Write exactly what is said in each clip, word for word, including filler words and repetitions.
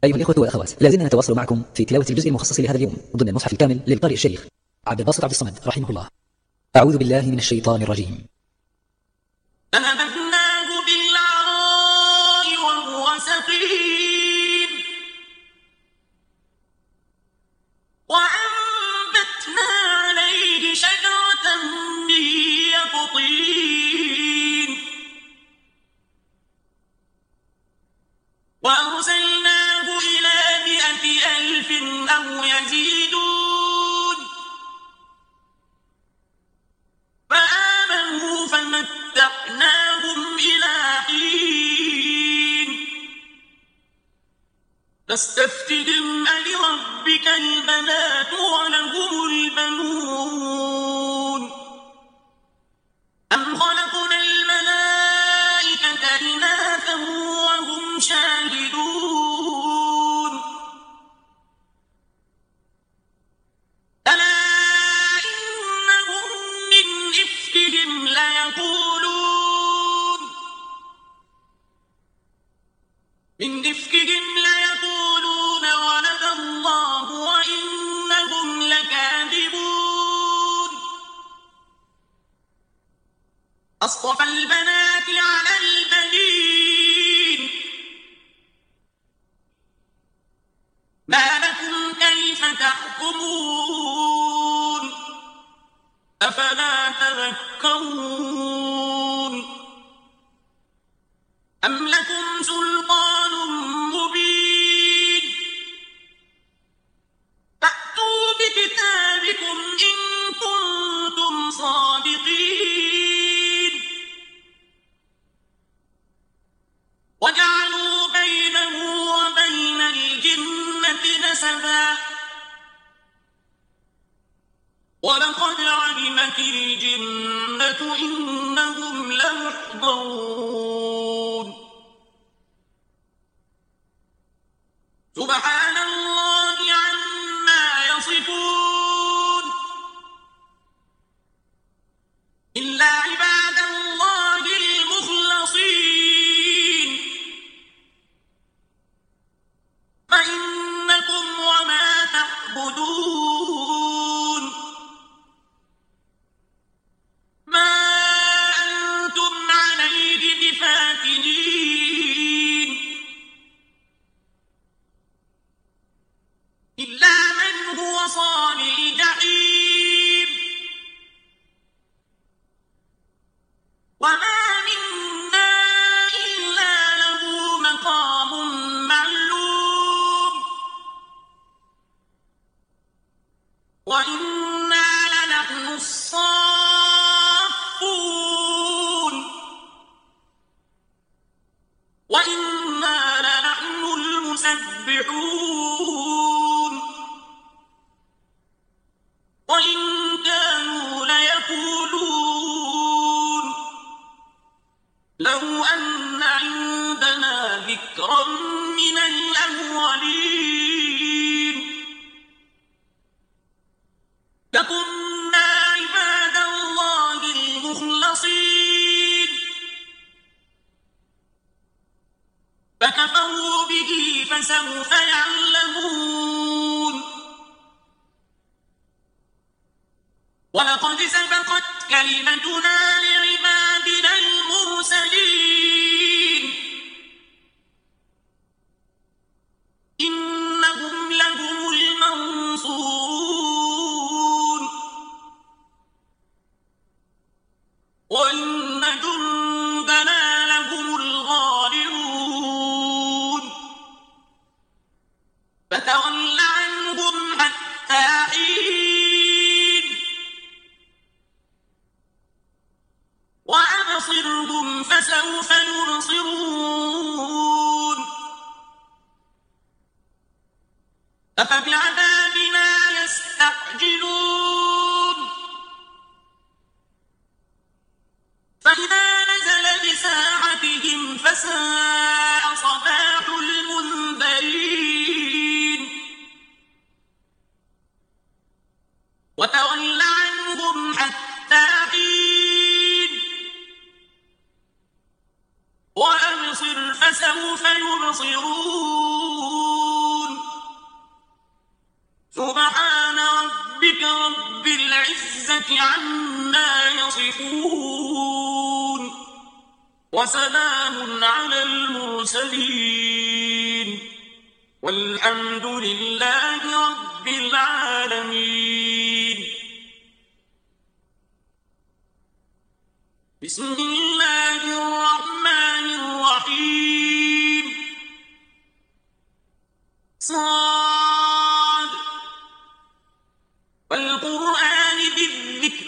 أيها الإخوة والأخوات، لا زلنا نتواصل معكم في تلاوة الجزء المخصص لهذا اليوم ضمن المصحف الكامل للقارئ الشيخ عبد الباسط عبد الصمد رحمه الله. أعوذ بالله من الشيطان الرجيم. فنبذناه بالعراء وهو سقيم وأنبتنا عليه شجرة من يقطين وأرسلناه إلى مائة ألف أو يزيدون فآمنوا فمتعناهم إلى حين فاستفتهم ألربك البنات ولهم البنون أم خلقنا الملائكة إناثا وهم شاهدون ألا إنهم من إفكهم ليقولون من إفكهم ليقولون ولد الله وإنهم لكاذبون أصطفى البنات على البنين ما لكم كيف تحكمون أفلا تذكرون أم لكم سلطان مبين فأتوا بكتابكم إن كنتم صادقين وجعلوا بينه وبين الجنة نسبا ولقد علمت الجنة إنهم لمحضرون سبحان الله عما يصفون إلا عباد الله المخلصين فإنكم وما تعبدون ما أنتم عليه بفاتنين إلا من هو صال الجحيم وما منا إلا له مقام معلوم وإنا لنحن الصافون وإنا لنحن المسبحون وإن كانوا ليقولون لو أن عندنا ذكرا من الأولين لكنا عباد الله المخلصين فكفروا به فسوف يعلمون ولقد سبقت كلمتنا لعبادنا المرسلين إنهم لهم المنصورون وإن جندنا لهم الغالبون فتول عنهم حتى حين وأبصرهم فسوف يبصرون أفبعذابنا يستعجلون فإذا نزل بساحتهم فساء صباح المنذرين وتول عنهم حتى حين وأبصر فسوف يبصرون الملائكة عما يصفون وسلام على المرسلين والحمد لله رب العالمين. بسم الله الرحمن الرحيم. صاد والقرآن بالذكر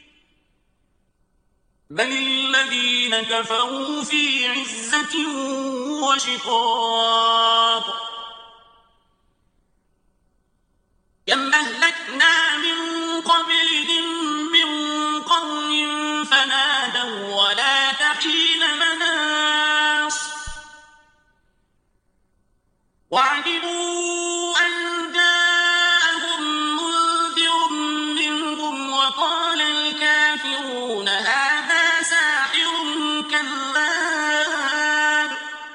بل الذين كفروا في عزة وشقاق. كم أهلكنا من قبلهم من قرن فنادوا ولا تحين مناص وعجبوا أن جاءهم منذر منهم وقال الكافرون هذا ساحر كذاب.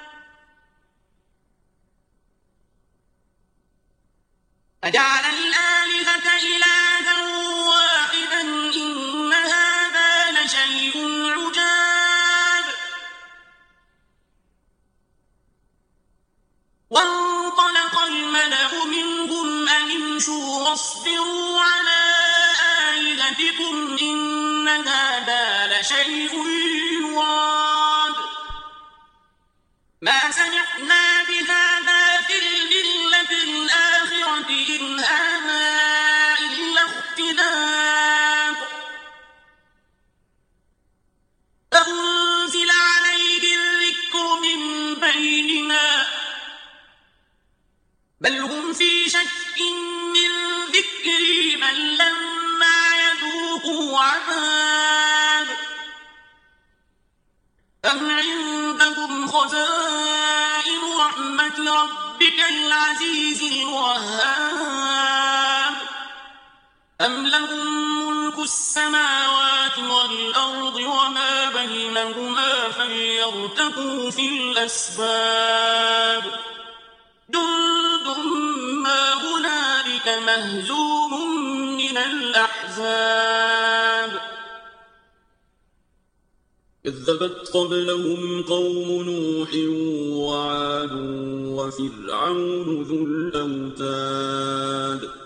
أجعل الآلهة إلها واحدا إن هذا لشيء عجاب. وانطلق الملأ منهم أن امشوا واصبروا على آلهتكم إن هذا لشيء يراد. ما سمعنا بهذا في الملة الآخرة إن هذا إلا اختلاق. أنزل عليه الذكر من بيننا بل هم في شك من ذكري بل لما يذوقوا عذاب. أم عندكم خزائن رحمة ربك العزيز الوهاب أم لهم ملك السماوات والأرض وما بينهما فليرتقوا في الأسباب. جند ما هنالك مهزوم من الأحزاب. كذبت قبلهم قوم نوح وعاد وفرعون ذو الأوتاد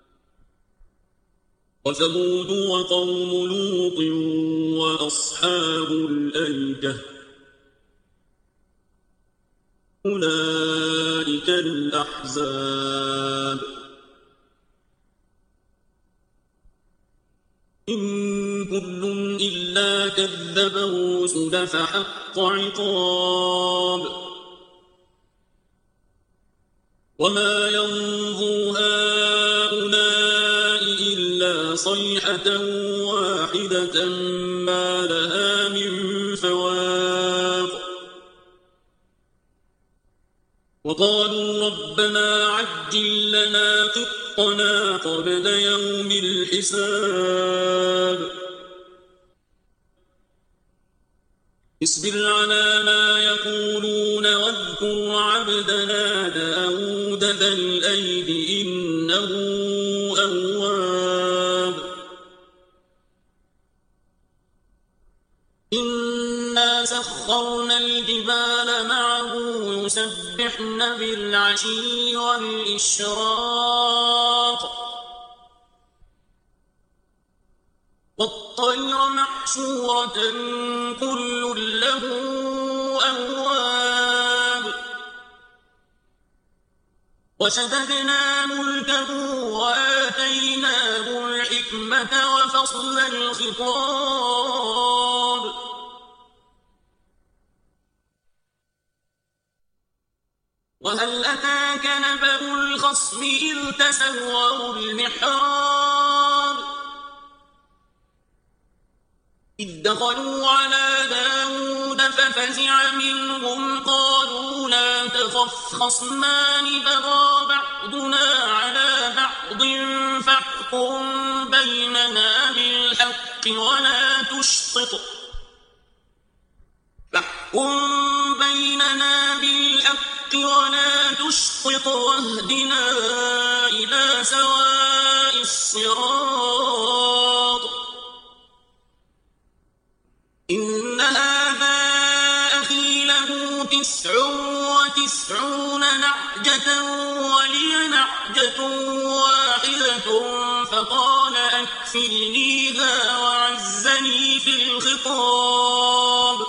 وثمود وقوم لوط وأصحاب الأيكة أولئك الأحزاب. إن كل إلا كذب الرسل فحق عقاب. وما ينظر هؤلاء إلا صيحة واحدة ما لها من فواق. وقالوا ربنا عجل لنا قطنا قبل يوم الحساب. اصبر على ما يقولون واذكر عبدنا داود ذا الأيد إنه أواب. إنا سخرنا الجبال معه يسبحن بالعشي والإشراق والطير محشورة كل له أواب. وشددنا ملكه وآتيناه الحكمة وفصل الخطاب. وهل أتاك نبأ الخصم إذ تسوروا المحراب إذ دخلوا على داود ففزع منهم قالوا لا تخف خصمان بغى بعضنا على بعض فاحكم بيننا بالحق ولا تشطط فاحكم بيننا بالحق ولا تشطط واهدنا إلى سواء الصراط تسعون نعجة ولي نعجة واحدة فقال أكفلنيها وعزني في الخطاب.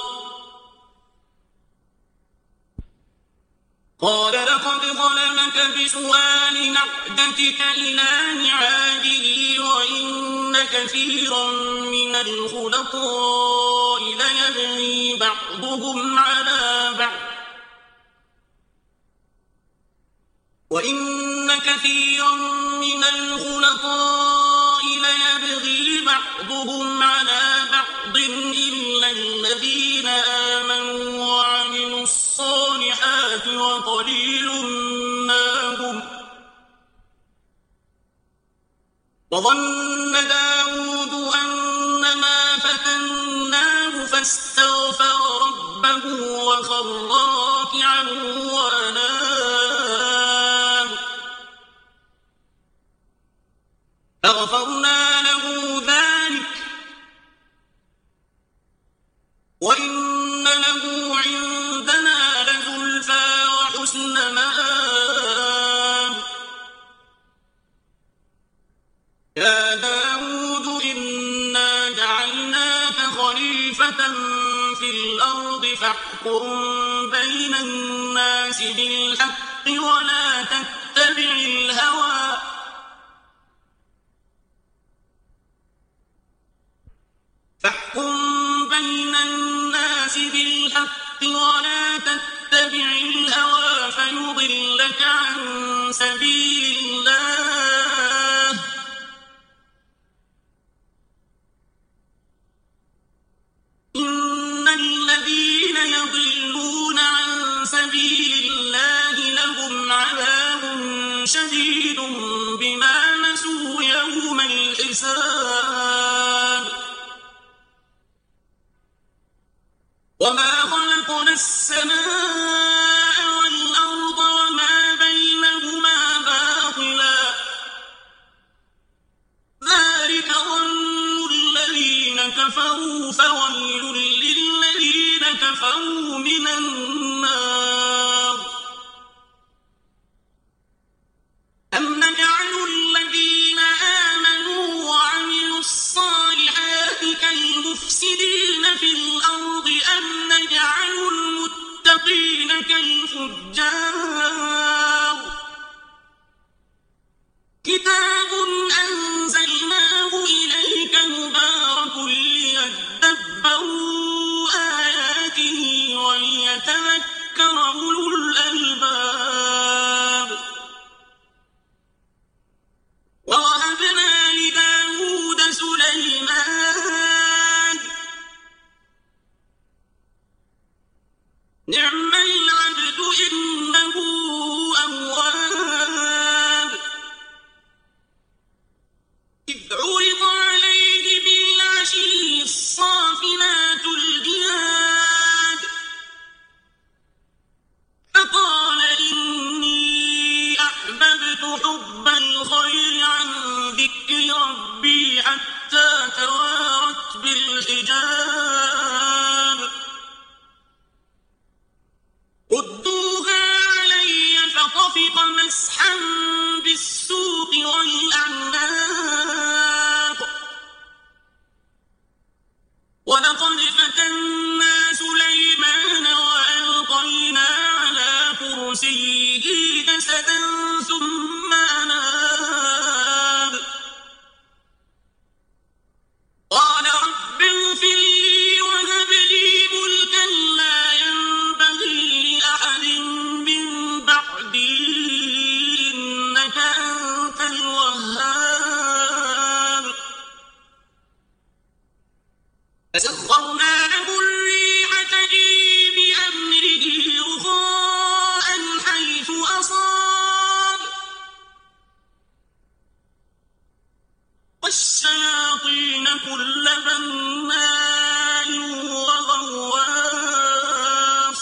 قال لقد ظلمك بسؤال نعجتك إلى نعاجه وإن كثيرا من الخلطاء ليبغي بعضهم على بعض وإن كثيرا من الخلطاء ليبغي بعضهم على بعض إلا الذين آمنوا وعملوا الصالحات وقليل ما هم. وظن داود أنما فتناه فاستغفر ربه وخر راكعا وأناب فغفرنا له ذلك وإن له عندنا لزلفى وحسن مآب. يا داود إنا جعلناك خليفة في الأرض فاحكم بين الناس بالحق ولا تتبع الهوى فاحكم بين الناس بالحق ولا تتبع الهوى فيضلك عن سبيل الله. إن الذين يضلون عن سبيل الله لهم عذاب شديد بما نسوا يوم الحساب. وما خلقنا السماء والأرض وما بينهما باطلا ذلك ظن الذين كفروا فويل للذين كفروا من النار. أم نجعل الذين آمنوا وعملوا الصالحات كالمفسدين في الأرض أم نجعل المتقين كالفجار. كتاب أنزلناه إليك مبارك ليدبروا آياته وليتذكر أولو الألباب. ووهبنا لداود سليمان نعم العبد إنه أواب. إذ عرض عليه بالعشي الصافنات الجياد فقال إني أحببت حب الخير عن ذكر ربي حتى توارت بالحجاب. ردوها علي فطفق مسحا بالسوق والأعناق. ولقد فتنا سليمان وألقينا على كرسيه جسدا ثم أناب. قال رب اغفر لي وهب لي ملكا لا ينبغي لأحد من بعدي إنك أنت الوهاب. فسخرنا له الريح تجري بأمره رخاء حيث أصاب والشياطين كل بناء وغواص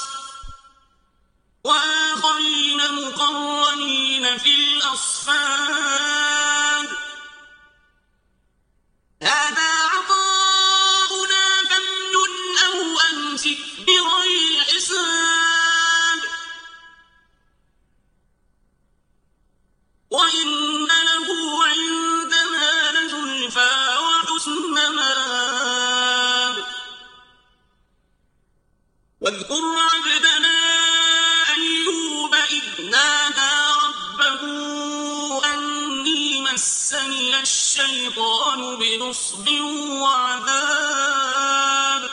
وآخرين مقرنين في الأصفاد. هذا عطاؤنا فامنن أو أمسك بغير حساب. الشيطان بنصب وعذاب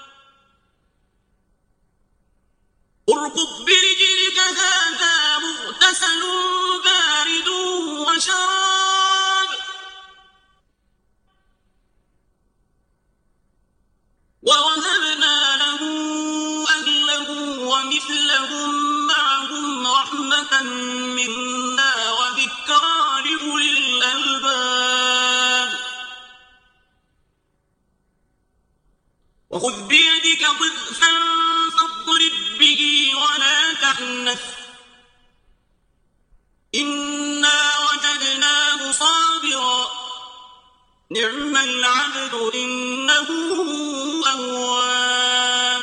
اركض برجلك هذا مغتسل بارد وشراب ووهبنا له أهله ومثلهم معهم رحمة منا وذكرى لأولي الألباب وخذ بيدك ضغثا فاضرب به ولا تحنث إنا وجدناه صابرا نعم العبد إنه أواب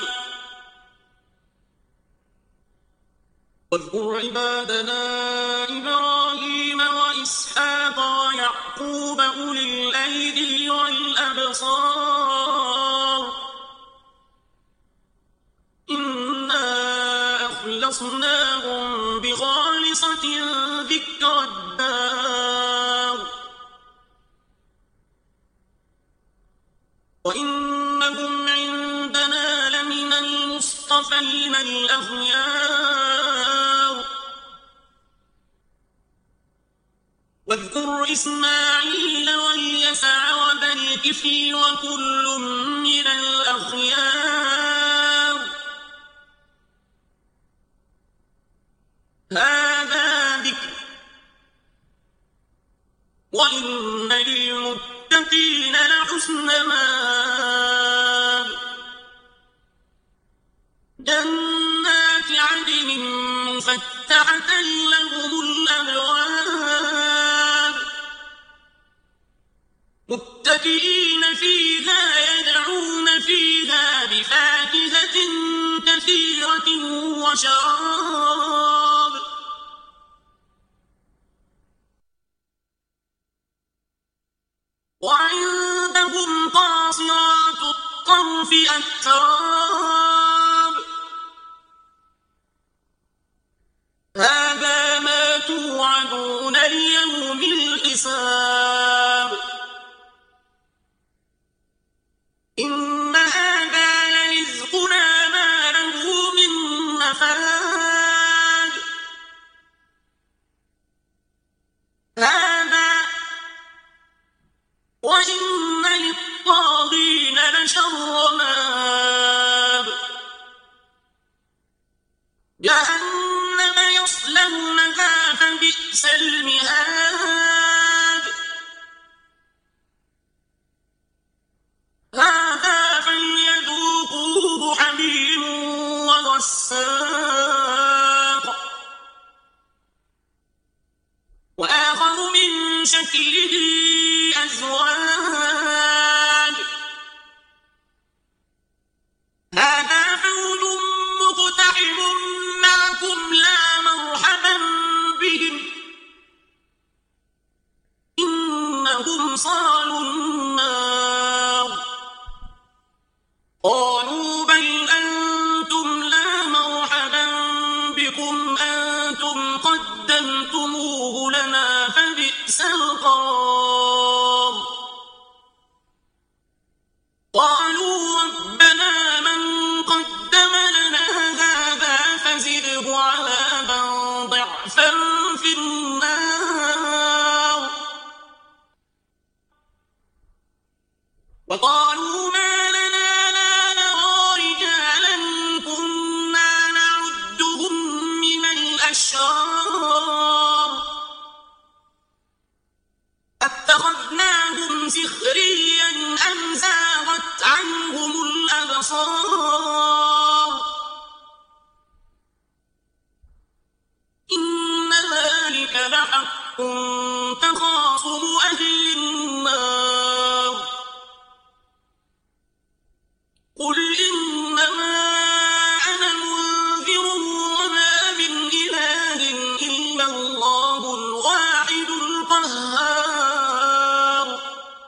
واذكر عبادنا إبراهيم وإسحاق ويعقوب أولي الأيدي والأبصار إنا أخلصناهم بخالصة ذكر الدار وإنهم عندنا لمن المصطفين الأخيار واذكر إسماعيل واليسع وذا الكفل وكل من الأخيار هذا ذكر وإن للمتقين لحسن مآب جنات عدن مفتحة لهم الأبواب متكئين فيها يدعون فيها بفاكهة كثيرة وشراب وعندهم قاصرات الطرف أتراب هذا ما توعدون ليوم الحساب إن هذا لرزقنا ما له من نفاد هذا وإن للطاغين لشر مآب جهنم يصلونها فبئس المهاد هذا فليذوقوه حميم وغساق وآخر من شكله أزواج هذا فوج مقتحم معكم لا مرحبا بهم إنهم صالوا النار قالوا بل أنتم لا مرحبا بكم أنتم قدمتموه لنا فبئس القرار قالوا ربنا من قدم لنا هذا فزده عذابا ضعفا في النار وقالوا ما لنا لا نرى رجالا كنا نعدهم من الأشرار أتخذناهم سخريا أم زاغت عنهم الأبصار إن ذلك لحق تخاصم أهل النار قل إنما أنا منذر وما من إله إلا الله الواحد القهار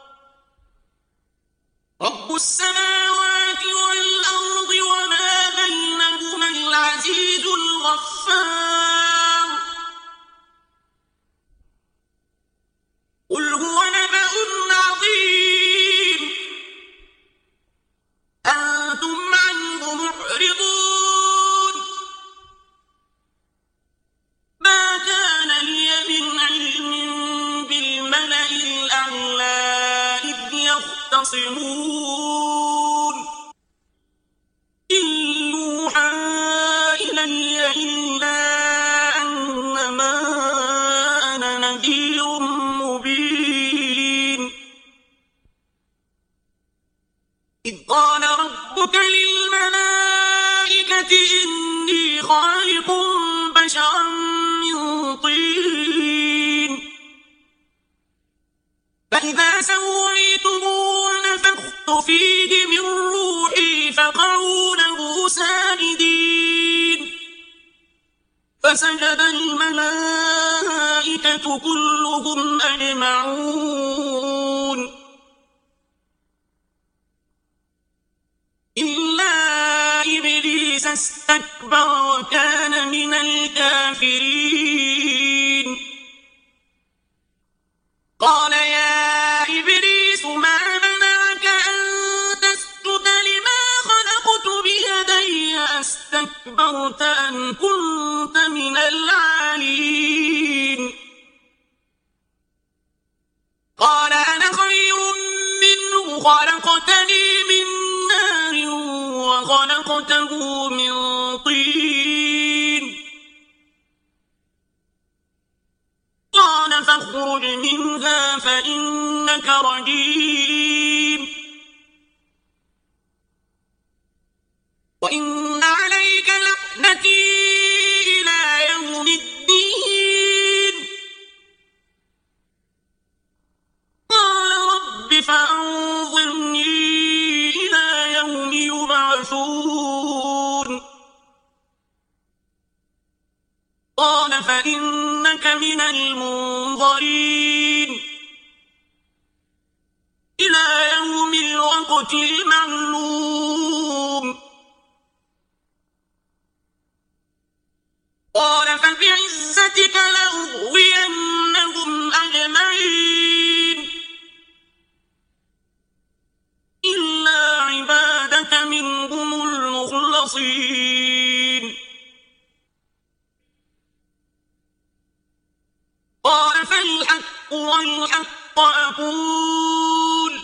رب السماوات والأرض وما بينهما العزيز الغفار قل هو نبأ يختصمون إن يوحى إلي إلا أنما أنا نذير مبين إذ قال ربك للملائكة إني خالق بشرا من طين فإذا سويته ونفخت فيه من روحي فقعوا له ساجدين فسجد الملائكة كلهم أجمعون إلا إبليس استكبر وكان من الكافرين قال يا إبليس ما منعك أن تسجد لما خلقت بيدي أستكبرت أم كنت من العالين قال أنا خير منه خلقتني من نار وخلقته من طين قال فاخرج منها فإنك رجيم وإن عليك لعنتي إلى يوم الدين قال رب فأنظرني إلى يوم يبعثون قال فإنك من المنظرين إلى يوم الوقت المعلوم قال فبعزتك لأغوينهم أجمعين إلا عبادك منهم المخلصين قال فالحق والحق أقول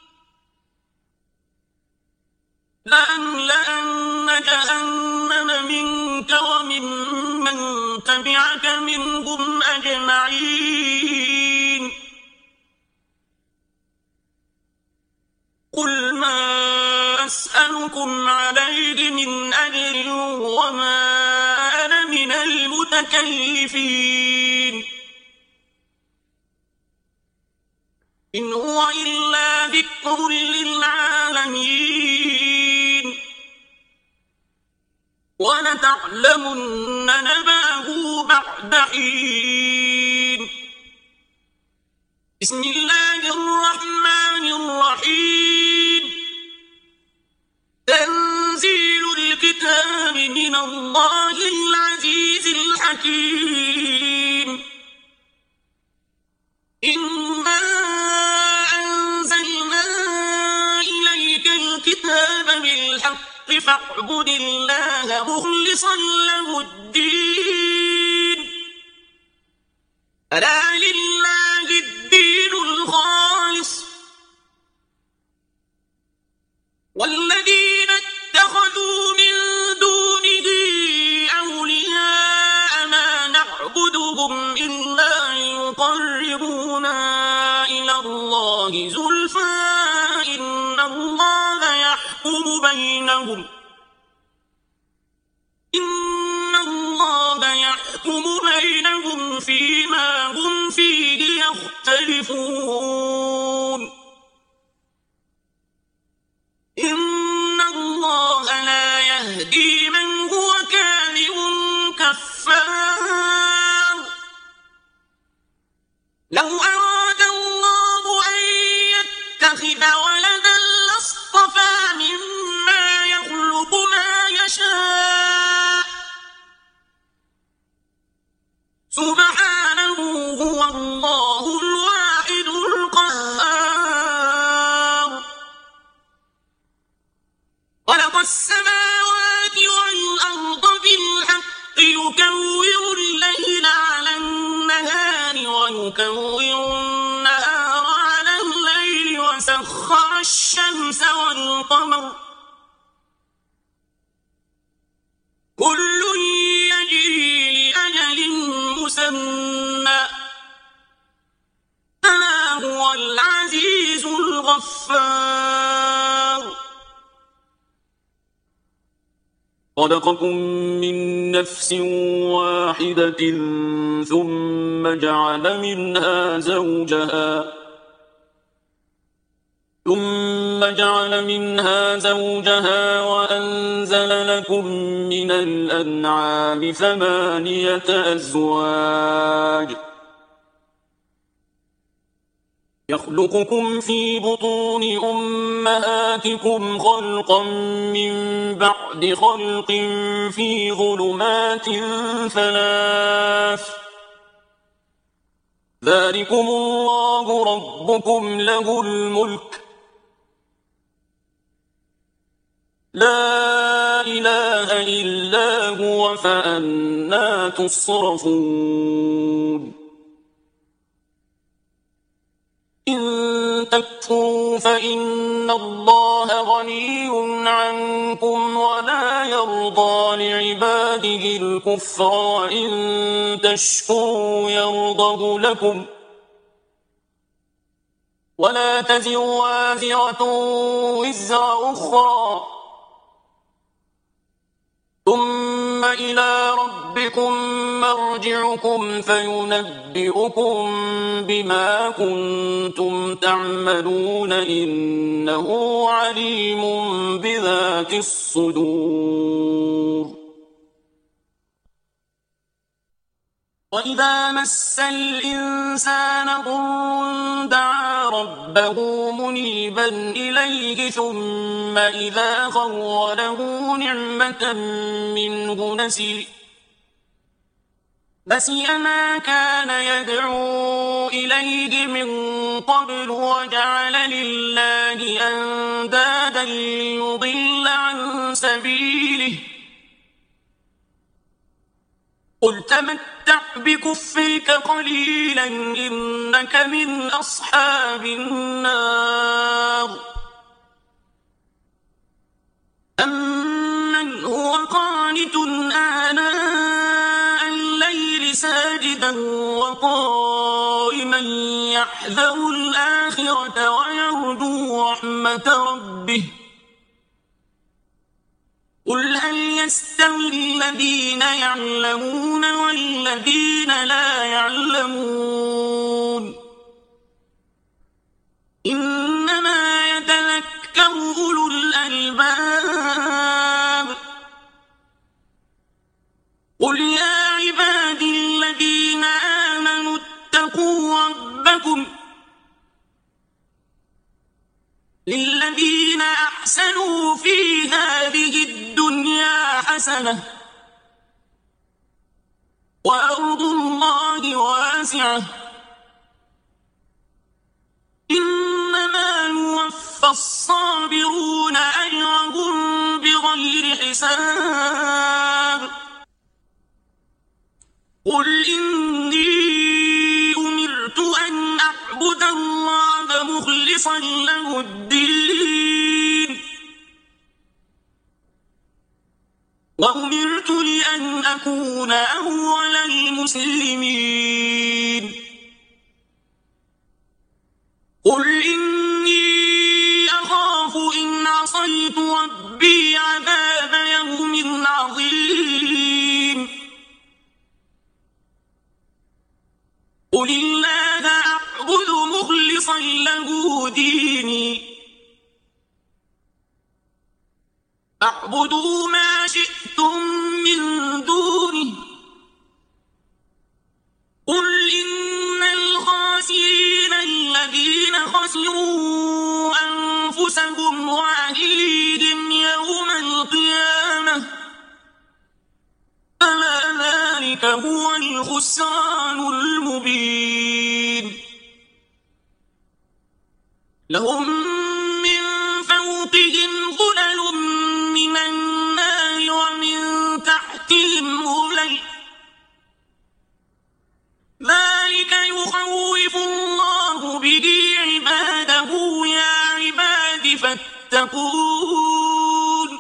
لأملأن جهنم منك وممن تبعك منهم أجمعين قل ما أسألكم عليه من أجر وما أنا من المتكلفين إن هو إلا ذكر للعالمين ولتعلمن نبأه بعد حين بسم الله الرحمن الرحيم تنزيل الكتاب من الله العزيز الحكيم إنا أنزلنا إليك الكتاب بالحق فاعبد الله مخلصا له الدين ألا لله الدين الخالص والذين اتخذوا من دونه أولياء ما نعبدهم إلا يقربونا إلى الله زلفى إن الله يحكم بينهم إن الله يحكم بينهم فيما هم فيه يختلفون إن الله لا يهدي من هو كاذب كفار لو أراد الله أن يتخذ ولدا لاصطفى مما يخلق ما يشاء سبحانه هو الله الواحد القهار خلق السماوات والأرض بالحق يكور الليل على النهار ويكور النهار على الليل وسخر وسخر الشمس والقمر كل يجري لأجل مسمى ألا هو العزيز الغفار خلقكم من نفس واحدة ثم جعل منها زوجها ثم جعل منها زوجها وأنزل لكم من الأنعام ثمانية أزواج يخلقكم في بطون أمهاتكم خلقا من بعد خلق في ظلمات ثلاث ذلكم الله ربكم له الملك لا إله إلا هو فأنى تصرفون إن تكفروا فإن الله غني عنكم ولا يرضى لعباده الكفر وإن تشكروا يرضه لكم ولا تزر وازرة وزر أخرى ثم إلى ربكم مرجعكم فينبئكم بما كنتم تعملون إنه عليم بذات الصدور وإذا مس الإنسان ضر دعا ربه منيبا إليه ثم إذا خوله نعمة منه نسي نسي ما كان يدعو إليه من قبل وجعل لله أندادا ليضل عن سبيله قل تمتع بكفرك قليلا إنك من أصحاب النار أمن هو قانت آناء الليل ساجدا وقائما يحذر الآخرة ويرجو رحمة ربه قل هل يستوي الذين يعلمون والذين لا يعلمون إنما يتذكر أولو الألباب قل يا عبادي الذين آمنوا اتقوا ربكم للذين أحسنوا في هذه الدنيا حسنة وأرض الله واسعة إنما يوفى الصابرون أجرهم بغير حساب قل إني أمرت أن أعبد الله مخلصا له الدين وأمرت لأن أكون أول المسلمين قل إني أخاف إن عصيت ربي عذاب يوم عظيم قل الله أعبد مخلصا له ديني فاعبدوا ما شئتم من دونه قل إن الخاسرين الذين خسروا أنفسهم وأهليهم يوم القيامة ألا ذلك هو الخسران المبين لهم من فوقهم ظلل من النار ومن تحتهم ظلل ذلك يخوف الله به عباده يا عباد يتقون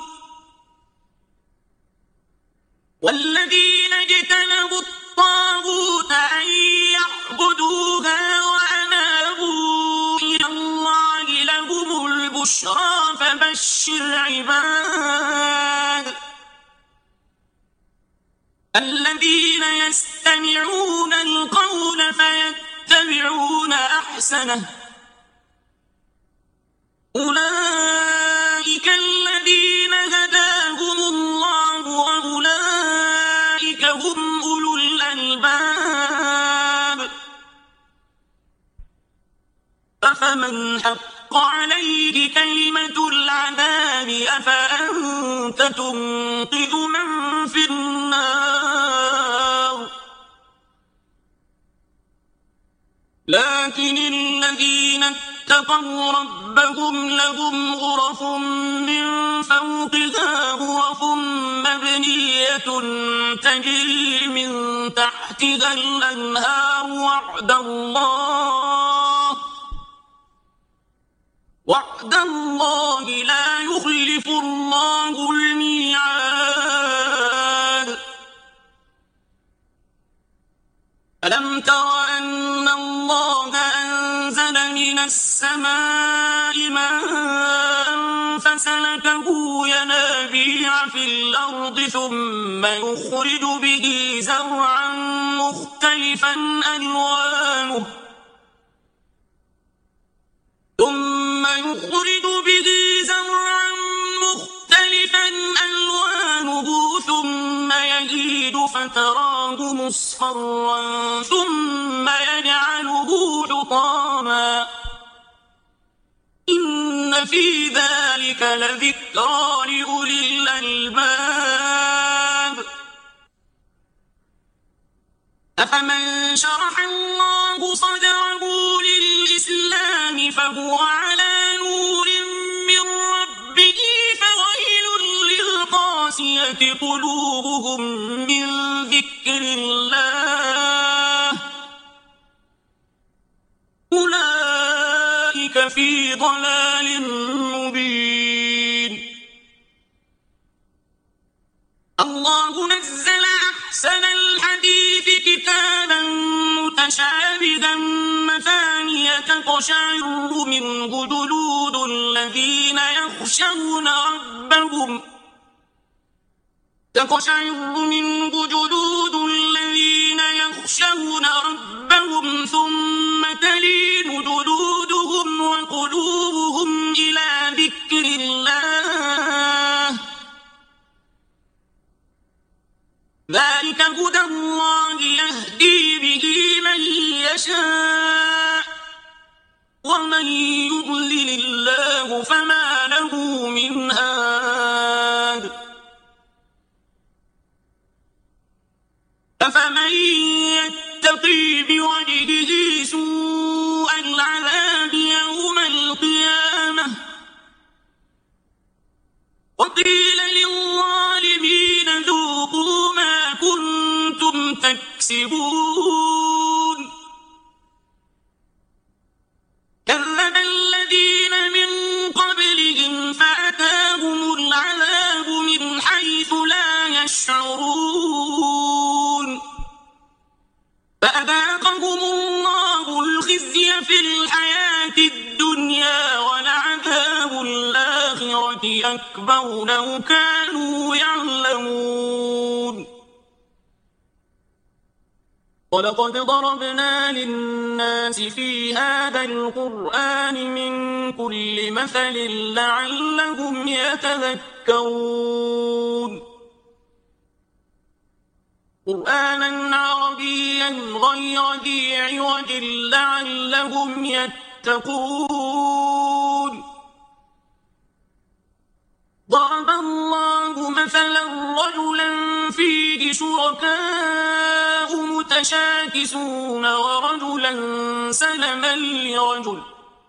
والذين اجتنبوا الطاغوت أن يعبدوها وأنابوا إلى الله لهم البشرى فبشر عباد الذين يستمعون القول فيتبعون أحسنه أولئك الذين هداهم الله وأولئك هم أولو الألباب أفمن حق عليه كلمة العذاب أفأنت تنقذ من في النار لكن الذين اتقوا ربهم لهم غرف من فوقها غرف مبنية تجري من تحتها الأنهار وعد الله وعد الله لا يخلف الله الميعاد ألم تر أن الله أنزل من السماء ماء فسلكه ينابيع في الأرض ثم يخرج به زرعا مختلفا ألوانه ثم يخرج به زرعا مختلفا ألوانه ثم يهيج فتراه مصفرا ثم يجعله حطاما إن في ذلك لذكرى لأولي الألباب أفمن شرح الله صدره للإسلام فهو على نور من ربه فويل للقاسية قلوبهم من ذكر الله أولئك في ضلال مبين الله نزل أحسن الحديث كتابا متشابها مثانية تقشعر منه جلود الذين يخشون ربهم تقشعر منه جلود الذين يخشون ربهم ثم تلين جلودهم وقلوبهم إلى ذكر الله ذلك هدى الله يهدي به من يشاء ومن يضلل الله فما له من هاد أفمن يتقي بوجهه سوء العذاب يوم القيامة وقيل للظالمين ذوقوا ما كنتم تكسبون كذب الذين من قبلهم فأتاهم العذاب من حيث لا يشعرون فأذاقهم الله الخزي في الحياة الدنيا ولعذاب الآخرة أكبر لو كانوا يعلمون ولقد ضربنا للناس في هذا القرآن من كل مثل لعلهم يتذكرون قرآنا عربيا غير ذي عوج لعلهم يتقون ضرب الله مثلا رجلا فيه شركاء متشاكسون ورجلا سلما لرجل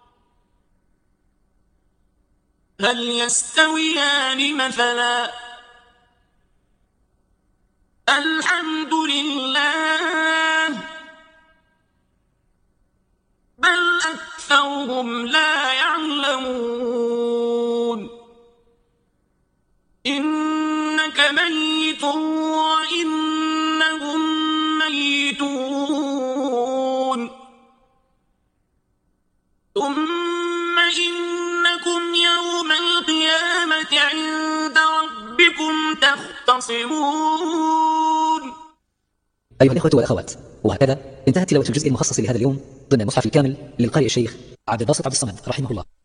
هل يستويان مثلا الحمد لله بل أكثرهم لا يعلمون ثم إنكم يوم القيامة عند ربكم تختصمون. أيها الإخوة والأخوات، وهكذا انتهت تلاوة الجزء المخصص لهذا اليوم ضمن المصحف الكامل للقارئ الشيخ عبد الباسط عبد الصمد رحمه الله.